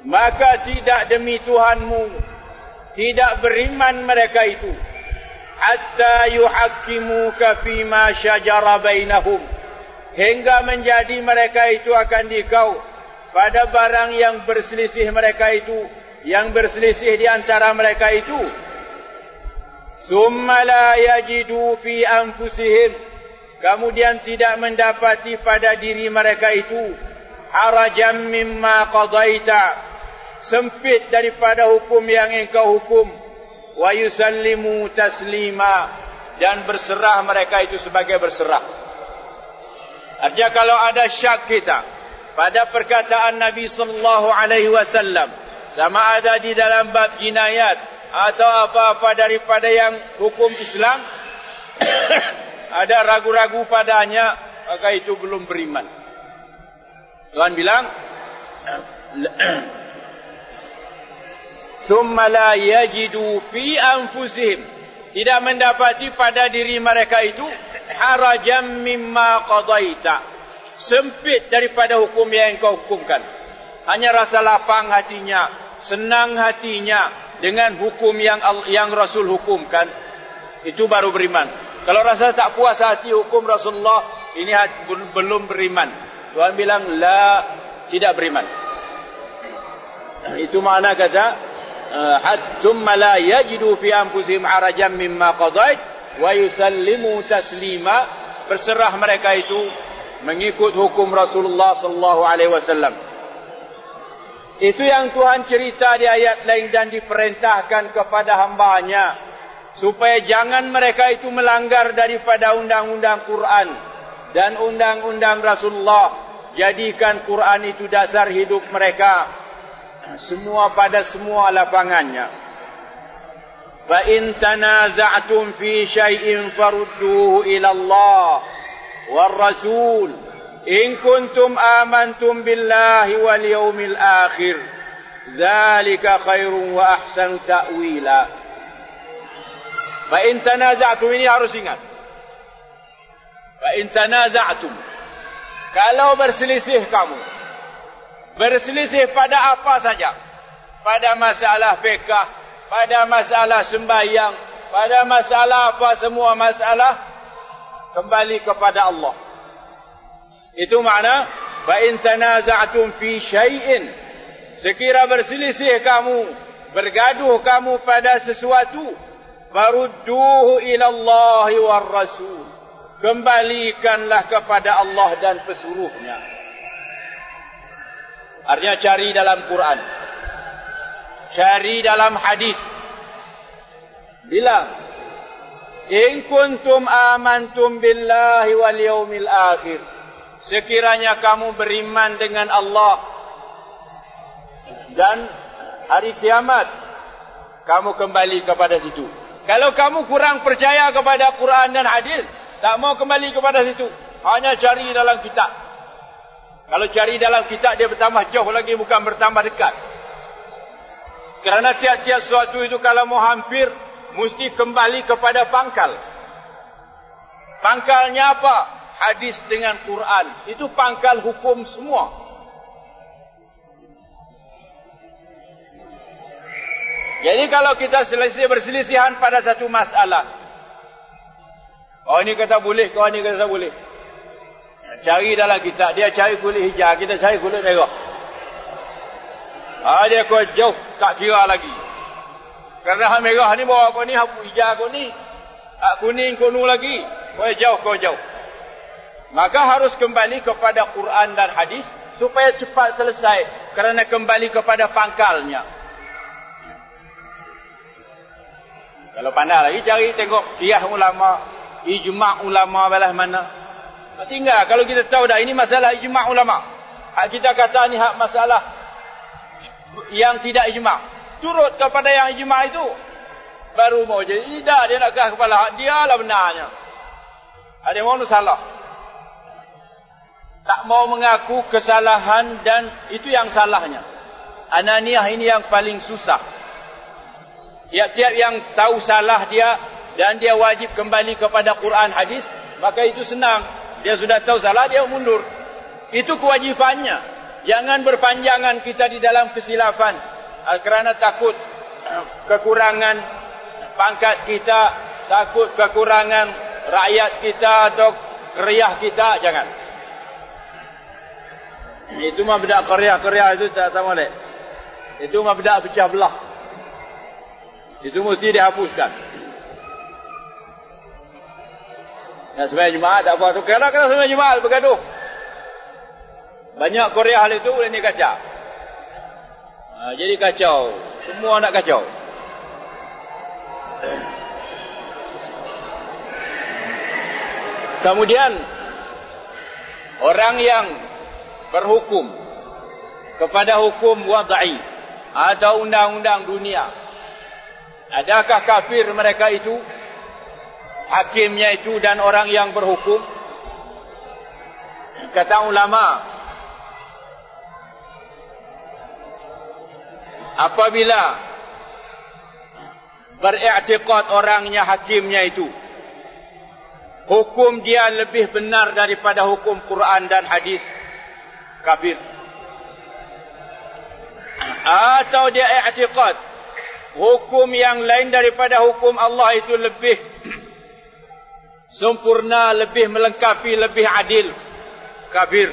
maka tidak demi Tuhanmu, tidak beriman mereka itu, hatta yuhakkimuka fima syajara bainahum, hingga menjadi mereka itu akan dikau pada barang yang berselisih mereka itu, yang berselisih di antara mereka itu. Summa la yajidu fi anfusihim, kemudian tidak mendapati pada diri mereka itu harajan mimma qadaita, sempit daripada hukum yang engkau hukum, wa yusallimu taslima, dan berserah mereka itu sebagai berserah. Artinya kalau ada syak kita pada perkataan Nabi sallallahu alaihi wasallam, sama ada di dalam bab jinayat atau apa-apa daripada yang hukum Islam, ada ragu-ragu padanya, maka itu belum beriman. Tuhan bilang, "Tsumma la yajidu fi anfusihim", tidak mendapati pada diri mereka itu harajan mimma qadaita, sempit daripada hukum yang engkau hukumkan. Hanya rasa lapang hatinya, senang hatinya dengan hukum yang Rasul hukumkan, itu baru beriman. Kalau rasa tak puas hati hukum Rasulullah, ini belum beriman. Tuhan bilang la, tidak beriman. Itu makna kata thumma la yajidu fi anfusihim harajan mimma qadait wa yusallimu taslima, berserah mereka itu mengikut hukum Rasulullah sallallahu alaihi wasallam. Itu yang Tuhan cerita di ayat lain, dan diperintahkan kepada hamba-Nya supaya jangan mereka itu melanggar daripada undang-undang Quran dan undang-undang Rasulullah. Jadikan Quran itu dasar hidup mereka semua pada semua lapangannya. Fa in tanaza'tum fi syai'in farudduhu ila Allah war Rasul in kuntum amantum billahi wal yawmil akhir, dzalika khairun wa ahsanu ta'wila. Fa in tanaza'tum, ini harus ingat. Fa in tanaza'tum, kalau berselisih kamu, berselisih pada apa saja, pada masalah fiqh, pada masalah sembahyang, pada masalah apa, semua masalah kembali kepada Allah. Itu makna fa in tanaza'tum fi syai'in, sekira berselisih kamu, bergaduh kamu pada sesuatu, farudduhu ila Allah war Rasul, kembalikanlah kepada Allah dan pesuruhnya. Artinya cari dalam Quran, cari dalam hadis. Bilang, in kuntum amantum billahi wal yawmil akhir, sekiranya kamu beriman dengan Allah dan hari kiamat, kamu kembali kepada situ. Kalau kamu kurang percaya kepada Quran dan hadis, tak mau kembali kepada situ, hanya cari dalam kitab. Kalau cari dalam kitab, dia bertambah jauh lagi, bukan bertambah dekat. Kerana tiap-tiap sesuatu itu kalau mau hampir, mesti kembali kepada pangkal. Pangkalnya apa? Hadis dengan Quran. Itu pangkal hukum semua. Jadi kalau kita berselisihan pada satu masalah, oh ini kata boleh, kau ini kata boleh, cari dalam kitab. Dia cari kulit hijau, kita cari kulit merah. Dia kau jauh, tak kira lagi. Kerana hak merah ni bawa kau ni, hak hijau kau ni, hak kuning kau lagi, kau jauh. Maka harus kembali kepada Quran dan hadis supaya cepat selesai, kerana kembali kepada pangkalnya. Kalau pandai lagi cari tengok qiyas ulama, ijma' ulama belah mana. Tinggal kalau kita tahu dah ini masalah ijma' ulama, hak kita kata ni hak masalah yang tidak ijma', turut kepada yang ijma' itu baru mau jadi. Tidak, dia nak keras kepala, dia lah benarnya, ada yang salah. Tak mau mengaku kesalahan, dan itu yang salahnya. Ananiah ini yang paling susah. Tiap-tiap yang tahu salah dia dan dia wajib kembali kepada Quran hadis, maka itu senang. Dia sudah tahu salah, dia mundur. Itu kewajibannya. Jangan berpanjangan kita di dalam kesilapan kerana takut kekurangan pangkat kita, takut kekurangan rakyat kita atau keriah kita. Jangan. Itu mah bedak keriah itu tak boleh. Itu mah bedak pecah belah. Itu mesti dihapuskan. Ya, sembahyang Jumaat tak apa tu. Kena sembahyang Jumaat bergaduh. Banyak Korea hal itu boleh ni kacau. Jadi kacau. Semua nak kacau. Kemudian orang yang berhukum kepada hukum wad'i atau undang-undang dunia, adakah kafir mereka itu? Hakimnya itu dan orang yang berhukum? Kata ulama, apabila beriktikad orangnya, hakimnya itu, hukum dia lebih benar daripada hukum Quran dan hadis, kafir. Atau dia iktikad hukum yang lain daripada hukum Allah itu lebih sempurna, lebih melengkapi, lebih adil, kafir.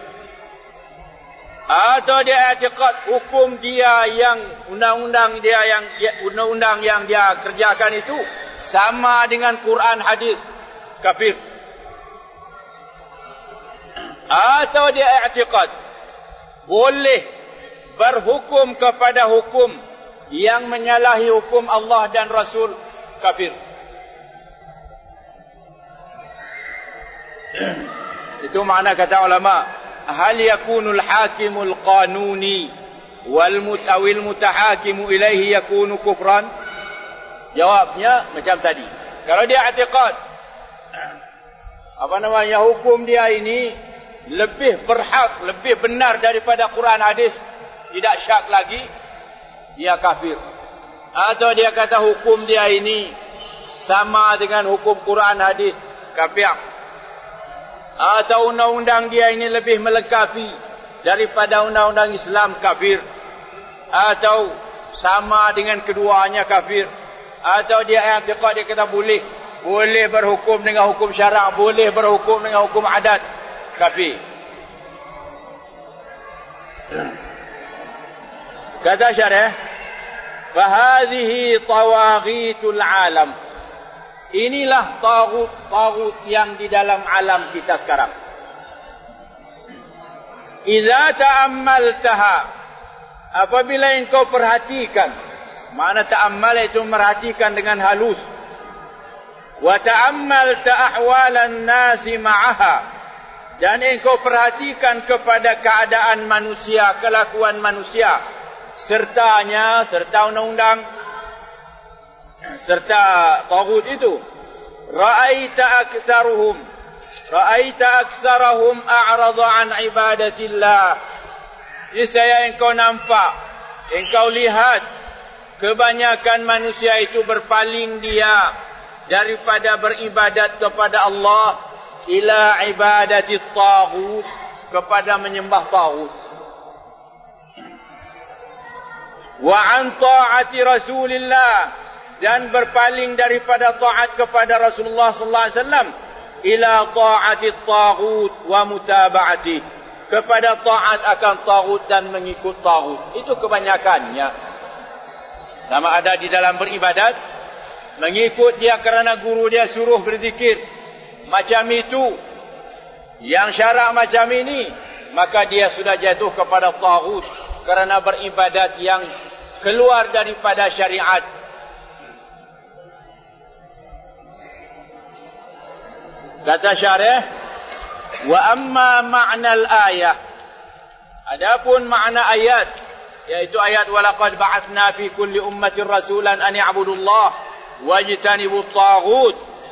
Atau dia i'tiqad hukum dia yang undang-undang yang dia kerjakan itu sama dengan Quran hadis, kafir. Atau dia i'tiqad boleh berhukum kepada hukum yang menyalahi hukum Allah dan Rasul, kafir. Itu makna kata ulama, hal yakunul hakimul qanuni wal mutahakimu ilaihi yakunu kufran? Jawabnya macam tadi. Kalau dia i'tiqad hukum dia ini lebih berhak, lebih benar daripada Quran hadis, tidak syak lagi, dia kafir. Atau dia kata hukum dia ini sama dengan hukum Quran hadis, kafir. Atau undang-undang dia ini lebih melengkapi daripada undang-undang Islam, kafir. Atau sama dengan keduanya, kafir. Atau dia i'tiqad, dia kata boleh berhukum dengan hukum syarak, boleh berhukum dengan hukum adat, kafir. Kata syarah, fahadhihi tawaghitul alam. Inilah taghut yang di dalam alam kita sekarang. Idza ta'ammaltaha, apabila engkau perhatikan, makna ta'ammal itu merhatikan dengan halus. Wa ta'ammalta ahwalan nasi ma'aha, dan engkau perhatikan kepada keadaan manusia, kelakuan manusia, serta undang-undang, serta taghut itu. Ra'aita aktsarahum a'rada an ibadatillah. Niscaya engkau nampak, engkau lihat kebanyakan manusia itu berpaling dia daripada beribadat kepada Allah ila ibadati taghut, kepada menyembah taghut. Wa an ta'ati Rasulillah, dan berpaling daripada taat kepada Rasulullah sallallahu alaihi wasallam ila ta'ati taghut wa mutaba'ati, kepada taat akan taghut dan mengikut taghut. Itu kebanyakannya. Sama ada di dalam beribadat, mengikut dia kerana guru dia suruh berzikir macam itu, yang syarak macam ini, maka dia sudah jatuh kepada taghut kerana beribadat yang keluar daripada syariat. Kata syarih, wa amma ma'na al-ayah, adapun makna ayat, yaitu ayat walaqad ba'athna fi kulli ummatin rasulan an ya'budullah wajtanibut taghut.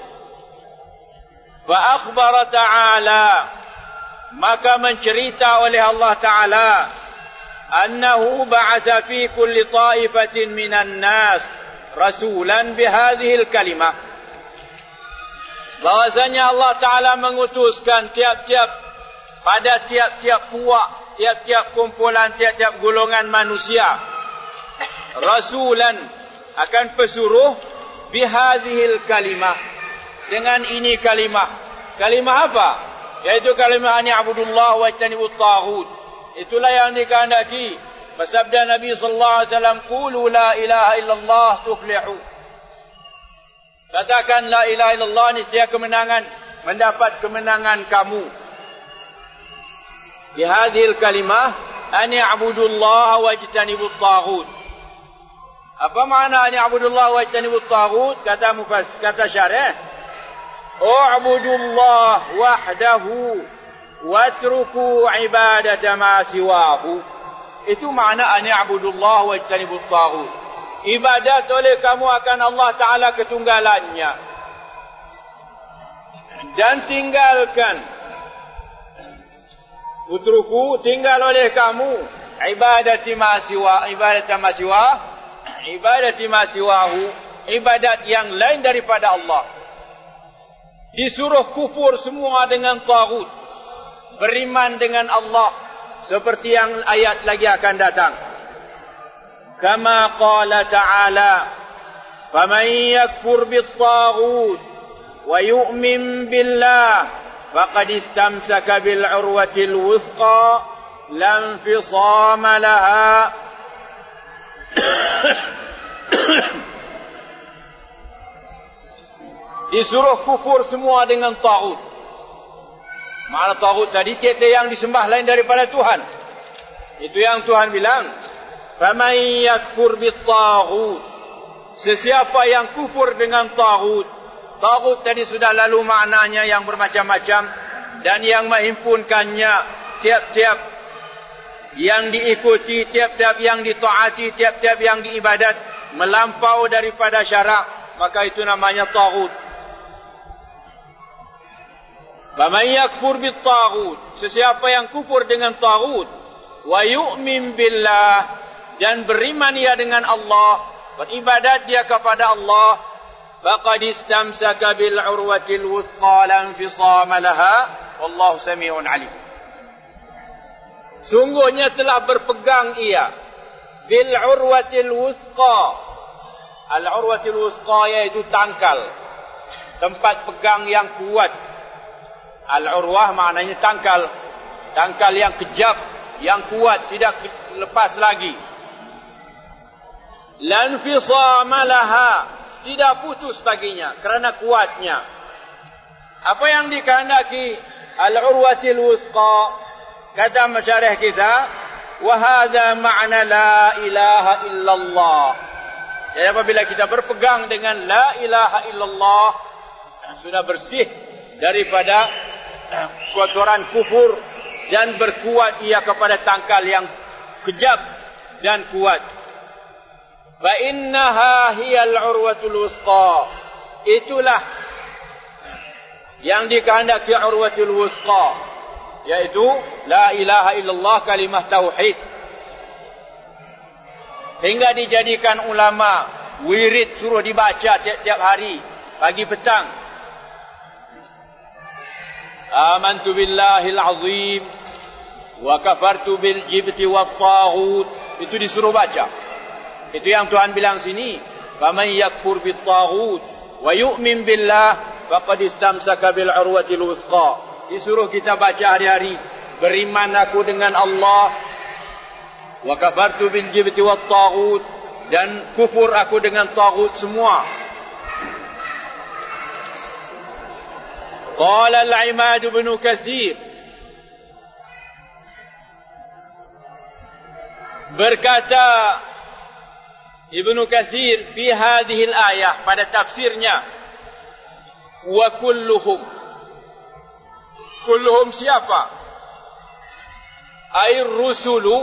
Fa akhbara ta'ala, maka mencerita oleh Allah Ta'ala, annahu ba'atha fi kulli ta'ifatin minan nas rasulan bihadhil kalimah, bahwasanya Allah Ta'ala mengutuskan pada tiap-tiap puak tiap-tiap kumpulan, tiap-tiap golongan manusia rasulan, akan pesuruh bihadhil kalimah, dengan ini kalimah. Kalimah apa? Yaitu kalimah ani abudullah wa ijtanibut taghut. Itulah yang dikehendaki. Bersabda Nabi sallallahu alaihi wasallam, qulu la ilaha illallah tuflihu. Katakan la ilaha illallah, niscaya kemenangan, mendapat kemenangan kamu. Bihadhil kalimah ani abudullah wa ijtanibut taghut. Apa makna ani abudullah wa ijtanibut taghut? Kata syarih, u'budullah wahdahu watruku ibadata ma siwahu. Itu makna ani abudullah wa ijtanibut taghut. Ibadat oleh kamu akan Allah Ta'ala ketunggalannya, dan tinggalkan, utruku, tinggal oleh kamu, ibadati ma siwahu, ibadat yang lain daripada Allah. Disuruh kufur semua dengan taghut, beriman dengan Allah, seperti yang ayat lagi akan datang. Kama qala ta'ala, faman yakfur bit-taghut wa yu'min billah faqad istamsaka bil 'urwatil wuthqa la infisama laha. Disuruh kufur semua dengan taghut. Makna taghut tadi tiada yang disembah lain daripada Tuhan. Itu yang Tuhan bilang, faman yakfur bit-taghut, sesiapa yang kufur dengan taghut. Taghut tadi sudah lalu maknanya yang bermacam-macam, dan yang menghimpunkannya tiap-tiap yang diikuti, tiap-tiap yang ditaati, tiap-tiap yang diibadat melampau daripada syarak, maka itu namanya taghut. Faman yakfur bit-taghut, sesiapa yang kufur dengan taghut, wa yu'min billah, dan beriman ia dengan Allah, beribadat dia kepada Allah, faqad istamsaka bil 'urwatil wuthqa la infisama laha wallahu samii'un 'alim. Sungguhnya telah berpegang ia bil 'urwatil wuthqa. Al 'urwatil wuthqa iaitu tangkal, tempat pegang yang kuat. Al-urwah maknanya tangkal, tangkal yang kejap, yang kuat, tidak lepas lagi. Lan fisama laha, tidak putus baginya kerana kuatnya. Apa yang dikehendaki al-urwatil wuthqa? Kata masyarih kita, wa hadha ma'na la ilaha illallah. Jadi apabila kita berpegang dengan la ilaha illallah, sudah bersih daripada kotoran kufur, dan berkuat ia kepada tangkal yang kejap dan kuat. Fa innaha hiyal urwatul wuthqa, itulah yang dikehendaki urwatul wuthqa, yaitu la ilaha illallah, kalimah tauhid. Hingga dijadikan ulama wirid, suruh dibaca tiap-tiap hari, pagi petang. Amantu billahil azim wa kafartu bil jibti wat taghut. Itu disuruh baca. Itu yang Tuhan bilang sini, faman yakfur bit taghut wa yu'min billah faqad istamsaka bil 'urwatil wuthqa. Disuruh kita baca hari-hari, beriman aku dengan Allah, wa kafartu bil jibti wat taghut, dan kufur aku dengan taghut semua. Qala al-Imad ibn Katsir, berkata Ibnu Katsir fi hadhihi al-ayah, pada tafsirnya, wa kulluhum. Kulluhum siapa? Air rusulu.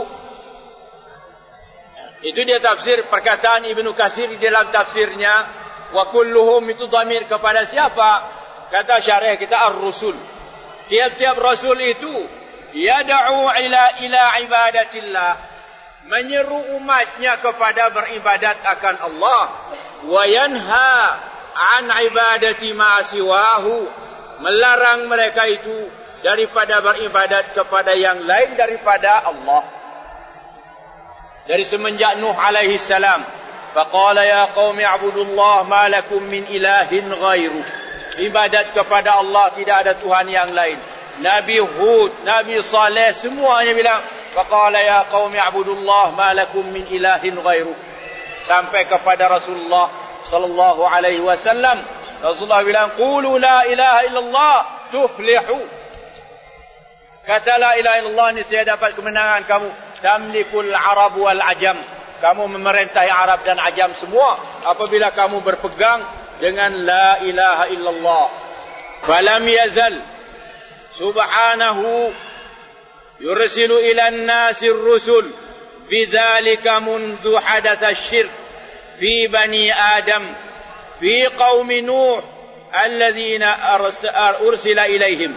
Itu dia tafsir perkataan Ibnu Katsir di dalam tafsirnya. Wa kulluhum itu dhamir kepada siapa? Kata syarih kita ar-rusul. Tiap-tiap rasul itu yad'u ila ibadatillah, menyeru umatnya kepada beribadat akan Allah, wa yanha an ibadati ma siwahu, melarang mereka itu daripada beribadat kepada yang lain daripada Allah. Dari semenjak Nuh alaihi salam, faqala ya qaumi a'budullah ma lakum min ilahin ghairu. Ibadat kepada Allah, tidak ada Tuhan yang lain. Nabi Hud, Nabi Saleh, semuanya bilang faqala ya qaumi a'budullah ma lakum min ilahin ghairu. Sampai kepada Rasulullah sallallahu alaihi wasallam, Rasulullah bilang qulu la ilaha illallah tuflihu. Kata la ilaha illallah, ni saya dapat kemenangan kamu. Tamlikul arab wal ajam. Kamu memerintahi Arab dan Ajam semua apabila kamu berpegang dengan la ilaha illallah. Falam yazal subhanahu yursilu ila an-nasi ar-rusul bidzalika mundu hadatha asy-syirk fi bani Adam fi qaumi Nuh alladhina ursila ilaihim.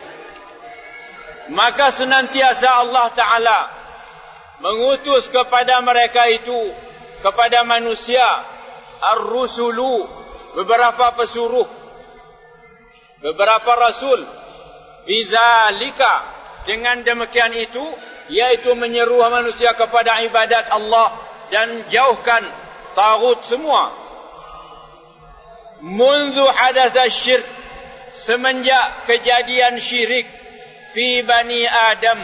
Maka senantiasa Allah Ta'ala mengutus kepada mereka itu, kepada manusia, ar-rusulu, beberapa pesuruh, beberapa rasul, bidzalika, dengan demikian itu, yaitu menyeru manusia kepada ibadat Allah dan jauhkan taghut semua. Mundu hadatha syirk, semenjak kejadian syirik, fi bani Adam,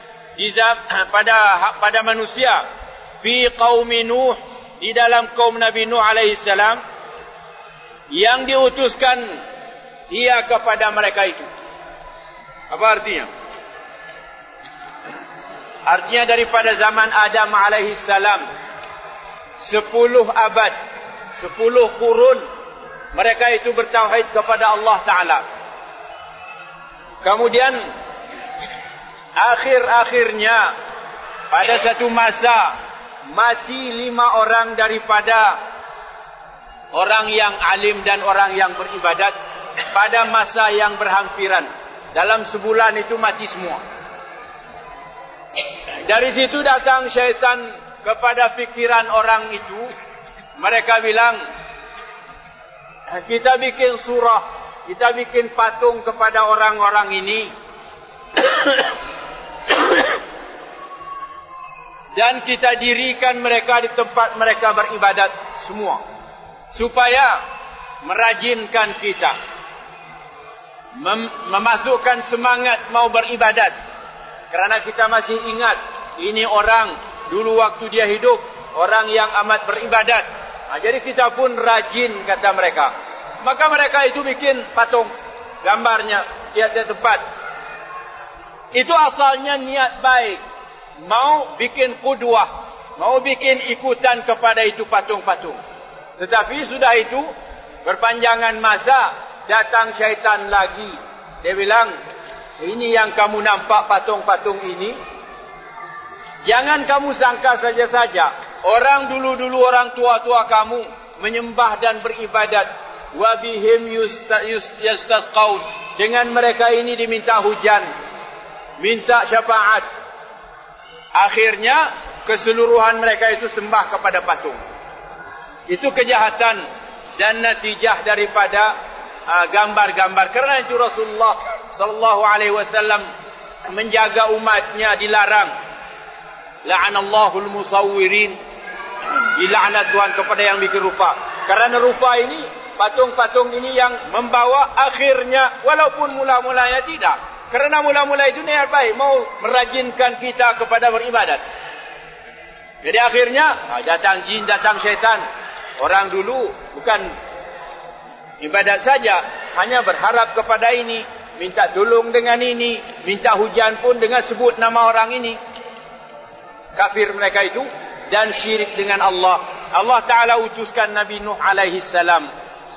pada manusia, fi qaumi Nuh, di dalam kaum Nabi Nuh alaihi salam, yang diutuskan ia kepada mereka itu. Apa artinya? Artinya daripada zaman Adam alaihi salam, 10 abad, 10 kurun, mereka itu bertauhid kepada Allah Ta'ala. Kemudian akhir-akhirnya pada satu masa mati 5 orang daripada orang yang alim dan orang yang beribadat pada masa yang berhampiran. Dalam sebulan itu mati semua. Dari situ datang syaitan kepada fikiran orang itu. Mereka bilang, kita bikin surah, kita bikin patung kepada orang-orang ini dan kita dirikan mereka di tempat mereka beribadat semua, supaya merajinkan kita, memasukkan semangat mau beribadat. Kerana kita masih ingat, ini orang dulu waktu dia hidup, orang yang amat beribadat. Jadi kita pun rajin, kata mereka. Maka mereka itu bikin patung, gambarnya tiap-tiap tempat. Itu asalnya niat baik, mau bikin qudwah, mau bikin ikutan kepada itu patung-patung. Tetapi sudah itu, berpanjangan masa, datang syaitan lagi. Dia bilang, ini yang kamu nampak patung-patung ini, jangan kamu sangka saja-saja. Orang dulu-dulu, orang tua-tua kamu menyembah dan beribadat. Wa bihim yastasqaun. Dengan mereka ini diminta hujan, minta syafaat. Akhirnya keseluruhan mereka itu sembah kepada patung. Itu kejahatan dan natijah daripada gambar-gambar. Kerana itu Rasulullah sallallahu alaihi wasallam menjaga umatnya dilarang. La'anallahul musawwirin. Dilaknat Tuhan kepada yang bikin rupa. Kerana rupa ini, patung-patung ini yang membawa akhirnya, walaupun mula-mulanya tidak. Kerana mula-mula itu niat baik, mau merajinkan kita kepada beribadat. Jadi akhirnya datang jin, datang syaitan. Orang dulu bukan ibadat saja, hanya berharap kepada ini, minta tolong dengan ini, minta hujan pun dengan sebut nama orang ini. Kafir mereka itu dan syirik dengan Allah. Allah Ta'ala utuskan Nabi Nuh alaihi salam,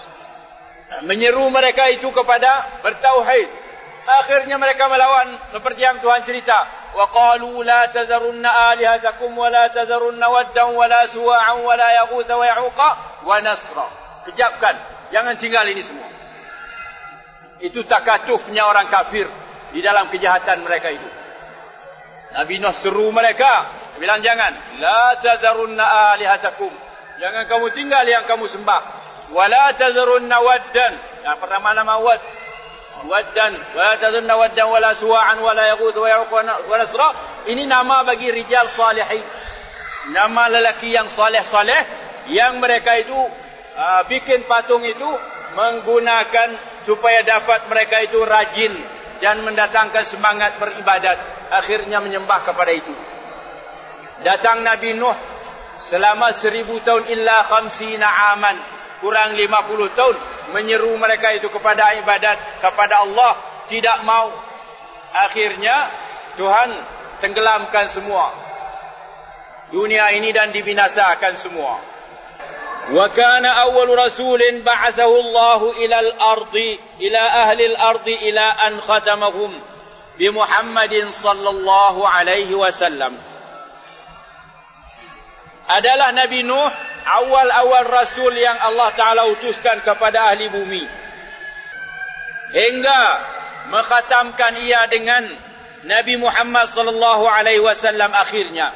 menyeru mereka itu kepada bertauhid. Akhirnya mereka melawan, seperti yang Tuhan cerita. Wa qalu la tazarunna alihatakum wa la tazarunna waddan wa la suwa'an wa la yaghutha wa ya'uqa wa nasra. Kejapkan, jangan tinggal ini semua. Itu takatufnya orang kafir di dalam kejahatan mereka itu. Nabi Nuh seru mereka, bilang jangan, la tazarunna alihatakum, jangan kamu tinggal yang kamu sembah. Wa la tazarunna waddan. Pertama nama wad, waddan wa la tadhunna waddan wala suwa'an wala yaghuthu wa ya'uq wa nasra. Ini nama bagi rijal salihin, nama lelaki yang saleh-saleh yang mereka itu bikin patung itu menggunakan supaya dapat mereka itu rajin dan mendatangkan semangat beribadat, akhirnya menyembah kepada itu. Datang Nabi Nuh selama 1000 tahun illa 50 aman, kurang 50 tahun menyeru mereka itu kepada ibadat kepada Allah, tidak mau. Akhirnya Tuhan tenggelamkan semua dunia ini dan dibinasakan semua. Wa kana awwal rasulin ba'athahu Allah ila ahli al-ardi ila an khatamahum bi Muhammadin sallallahu alaihi wasallam. Adalah Nabi Nuh awal-awal rasul yang Allah Ta'ala utuskan kepada ahli bumi, hingga mengkhatamkan ia dengan Nabi Muhammad sallallahu alaihi wasallam akhirnya.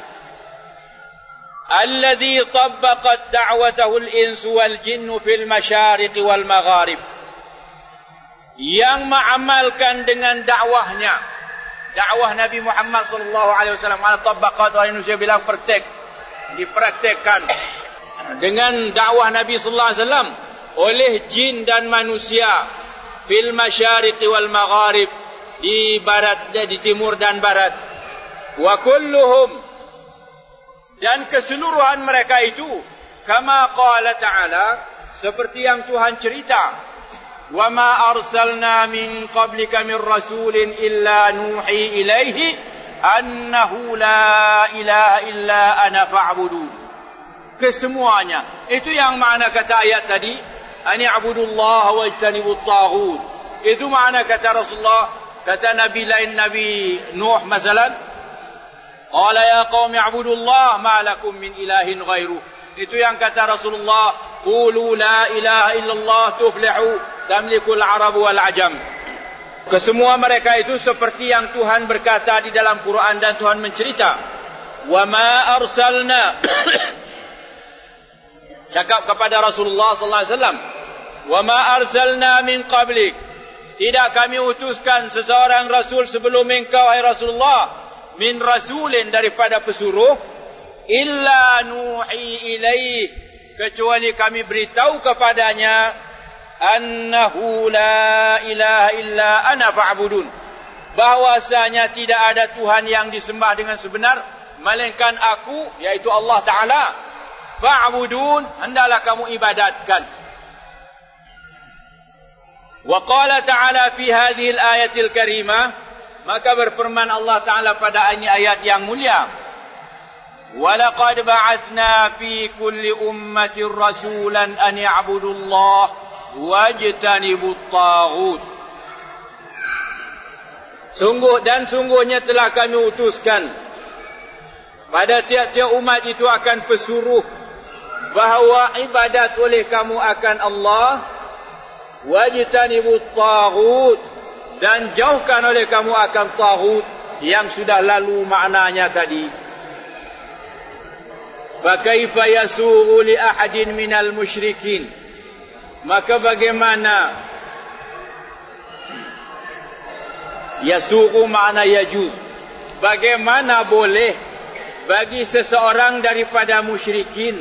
Alladhi tabbaqat da'watahu al-insu wal-jinnu fil masyariq wal magharib. Yang mengamalkan dengan dakwahnya, dakwah Nabi Muhammad sallallahu alaihi wasallam. Mana tabbaqat, orang Indonesia bilang dipraktekkan dengan dakwah Nabi sallallahu alaihi wasallam oleh jin dan manusia fil masyariq wal magharib, di barat, di timur dan barat. Wa kulluhum, dan keseluruhan mereka itu, kama qala ta'ala, seperti yang Tuhan cerita, wa ma arsalna min qablika min rasulin illa nuhi ilaihi annahu la ilaha illa ana fa'budu. Kesemuanya itu yang makna kata ayat tadi, ani abudullah wa ijtanibut taghut. Itu makna kata Rasulullah, kata Nabi lain, Nabi Nuh masalan, qala ya qaumi abudullah ma lakum min ilahin ghairu. Itu yang kata Rasulullah, qulu la ilaha illallah tuflihu tamlikul arab wal ajam. Kesemua mereka itu seperti yang Tuhan berkata di dalam Quran, dan Tuhan mencerita, wa ma arsalna cakap kepada Rasulullah sallallahu alaihi wasallam, wa ma arsalna min qablik, tidak kami utuskan seseorang rasul sebelum engkau hai Rasulullah, min rasulin, daripada pesuruh, illa nuhi ilaih, kecuali kami beritahu kepadanya, annahu la ilaha illa ana fa'budun, bahwasanya tidak ada Tuhan yang disembah dengan sebenar melainkan aku, yaitu Allah Ta'ala. Fa'budun, hendaklah kamu ibadatkan. Wa qala ta'ala fi hadhihi al-ayatil karimah, maka berfirman Allah Ta'ala pada ayat yang mulia, وَلَقَدْ بَعَثْنَا فِي كُلِّ أُمَّةٍ رَسُولًا أَنْ يَعْبُدُوا اللَّهَ وَاجْتَنِبُوا الطَّاغُوتَ. Sungguhnya telah kami utuskan pada tiap-tiap umat itu akan pesuruh bahawa ibadat oleh kamu akan Allah, wajtanibut taghut, dan jauhkan oleh kamu akan taghut yang sudah lalu maknanya tadi. Fa kaifa yasughu li ahadin minal musyrikin, maka bagaimana, yasughu makna yajuz, bagaimana boleh bagi seseorang daripada musyrikin,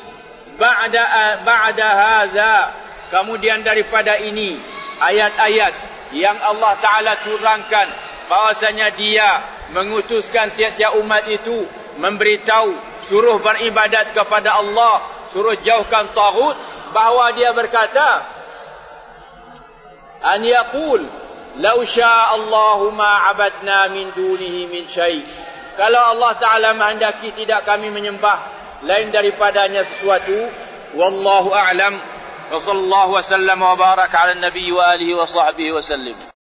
ba'da hadza, kemudian daripada ini ayat-ayat yang Allah Ta'ala turunkan bahwasanya dia mengutuskan tiap-tiap umat itu memberitahu, suruh beribadat kepada Allah, suruh jauhkan taghut, bahawa dia berkata, an yaqul law syaa Allahu ma abadna min dunihi min syai', kalau Allah Ta'ala menghendaki tidak kami menyembah lain daripadanya sesuatu. Wallahu a'lam. Wa sallallahu wa sallam wa baraka ala nabi wa alihi wa sahbihi wa sallim.